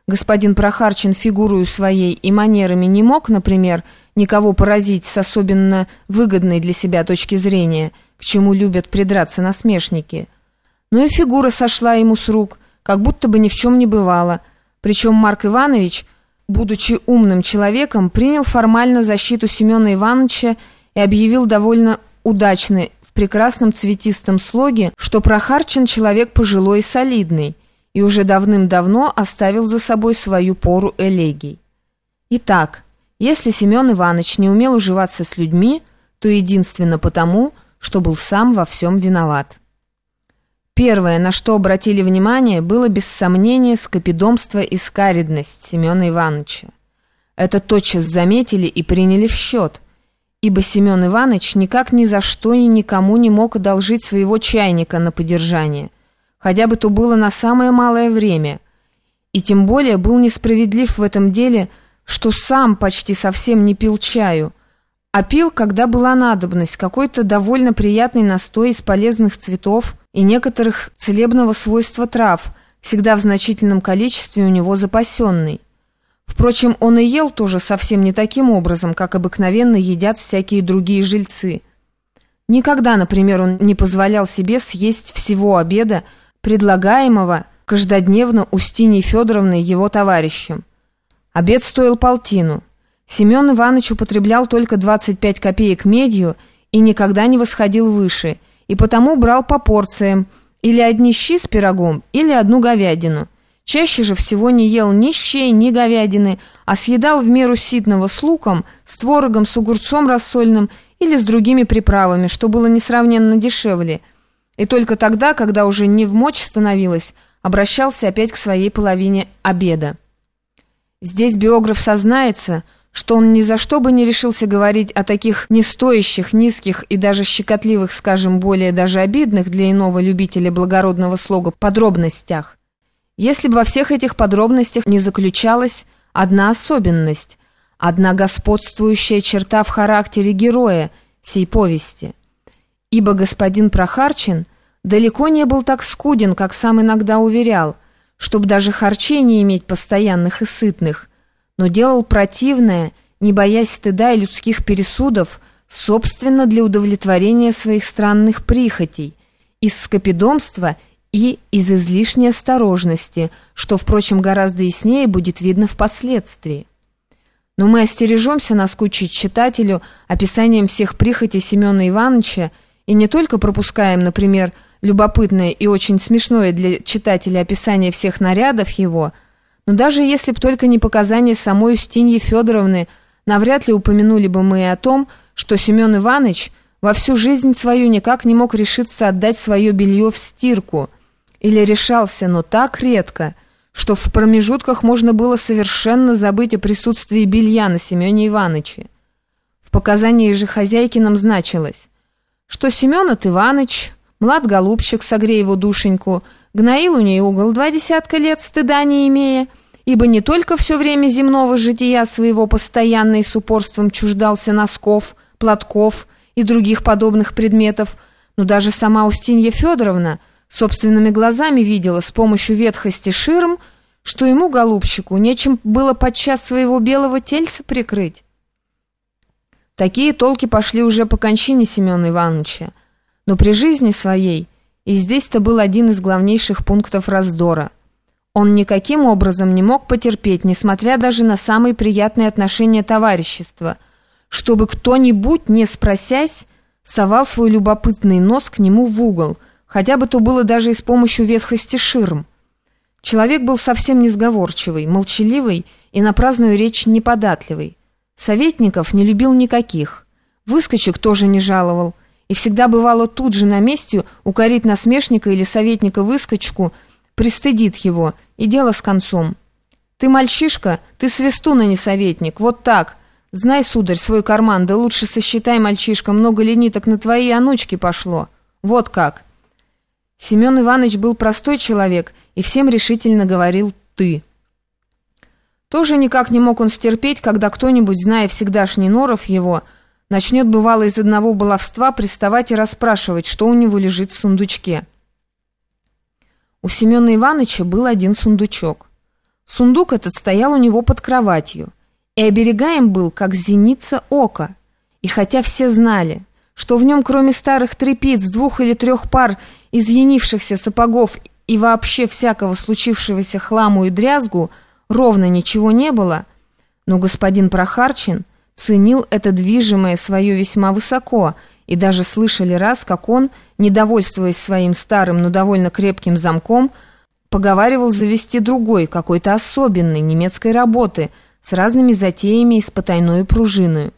господин Прохарчин фигурою своей и манерами не мог, например, никого поразить с особенно выгодной для себя точки зрения, к чему любят придраться насмешники. Но и фигура сошла ему с рук, как будто бы ни в чем не бывало, причем Марк Иванович, будучи умным человеком, принял формально защиту Семена Ивановича и объявил довольно удачно в прекрасном цветистом слоге, что Прохарчин человек пожилой и солидный, и уже давным-давно оставил за собой свою пору элегий. Итак, если Семен Иванович не умел уживаться с людьми, то единственно потому, что был сам во всем виноват. Первое, на что обратили внимание, было без сомнения скопидомство и скаридность Семена Ивановича. Это тотчас заметили и приняли в счет, ибо Семен Иванович никак ни за что и никому не мог одолжить своего чайника на подержание, хотя бы то было на самое малое время, и тем более был несправедлив в этом деле, что сам почти совсем не пил чаю, а пил, когда была надобность, какой-то довольно приятный настой из полезных цветов и некоторых целебного свойства трав, всегда в значительном количестве у него запасенный. Впрочем, он и ел тоже совсем не таким образом, как обыкновенно едят всякие другие жильцы. Никогда, например, он не позволял себе съесть всего обеда, предлагаемого каждодневно Устиньей Федоровной его товарищем. Обед стоил полтину. Семен Иванович употреблял только 25 копеек медью и никогда не восходил выше, и потому брал по порциям или одни щи с пирогом, или одну говядину. Чаще же всего не ел ни щей, ни говядины, а съедал в меру ситного с луком, с творогом, с огурцом рассольным или с другими приправами, что было несравненно дешевле. И только тогда, когда уже не вмочь становилось, обращался опять к своей половине обеда. Здесь биограф сознается, что он ни за что бы не решился говорить о таких нестоящих, низких и даже щекотливых, скажем, более даже обидных для иного любителя благородного слога подробностях, если бы во всех этих подробностях не заключалась одна особенность, одна господствующая черта в характере героя сей повести. Ибо господин Прохарчин далеко не был так скуден, как сам иногда уверял, чтобы даже харчей не иметь постоянных и сытных, но делал противное, не боясь стыда и людских пересудов, собственно для удовлетворения своих странных прихотей, из скопидомства и из излишней осторожности, что, впрочем, гораздо яснее будет видно впоследствии. Но мы остережемся наскучить читателю описанием всех прихотей Семена Ивановича и не только пропускаем, например, любопытное и очень смешное для читателя описание всех нарядов его, но даже если б только не показания самой Устиньи Федоровны, навряд ли упомянули бы мы и о том, что Семен Иванович во всю жизнь свою никак не мог решиться отдать свое белье в стирку, или решался, но так редко, что в промежутках можно было совершенно забыть о присутствии белья на Семене Ивановиче. В показании же хозяйкином значилось, что Семен-от Иваныч, млад голубчик, согрей его душеньку, гноил у ней угол 20 лет, стыда не имея, ибо не только все время земного жития своего постоянно и с упорством чуждался носков, платков и других подобных предметов, но даже сама Устинья Федоровна собственными глазами видела с помощью ветхости ширм, что ему, голубчику, нечем было подчас своего белого тельца прикрыть. Такие толки пошли уже по кончине Семена Ивановича, но при жизни своей, и здесь-то был один из главнейших пунктов раздора, он никаким образом не мог потерпеть, несмотря даже на самые приятные отношения товарищества, чтобы кто-нибудь, не спросясь, совал свой любопытный нос к нему в угол, хотя бы то было даже и с помощью ветхости ширм. Человек был совсем несговорчивый, молчаливый и на праздную речь неподатливый. Советников не любил никаких, выскочек тоже не жаловал, и всегда бывало тут же на месте укорить насмешника или советника-выскочку, пристыдит его, и дело с концом. «Ты мальчишка, ты свистун, а не советник, вот так. Знай, сударь, свой карман, да лучше сосчитай, мальчишка, много ли ниток на твои онучки пошло. Вот как». Семен Иванович был простой человек и всем решительно говорил «ты». Тоже никак не мог он стерпеть, когда кто-нибудь, зная всегдашний норов его, начнет, бывало, из одного баловства приставать и расспрашивать, что у него лежит в сундучке. У Семена Ивановича был один сундучок. Сундук этот стоял у него под кроватью, и оберегаем был, как зеница ока. И хотя все знали, что в нем кроме старых тряпиц, 2 или 3 пар изъянившихся сапогов и вообще всякого случившегося хламу и дрязгу, ровно ничего не было, но господин Прохарчин ценил это движимое свое весьма высоко, и даже слышали раз, как он, недовольствуясь своим старым, но довольно крепким замком, поговаривал завести другой, какой-то особенной немецкой работы с разными затеями и с потайной пружиной.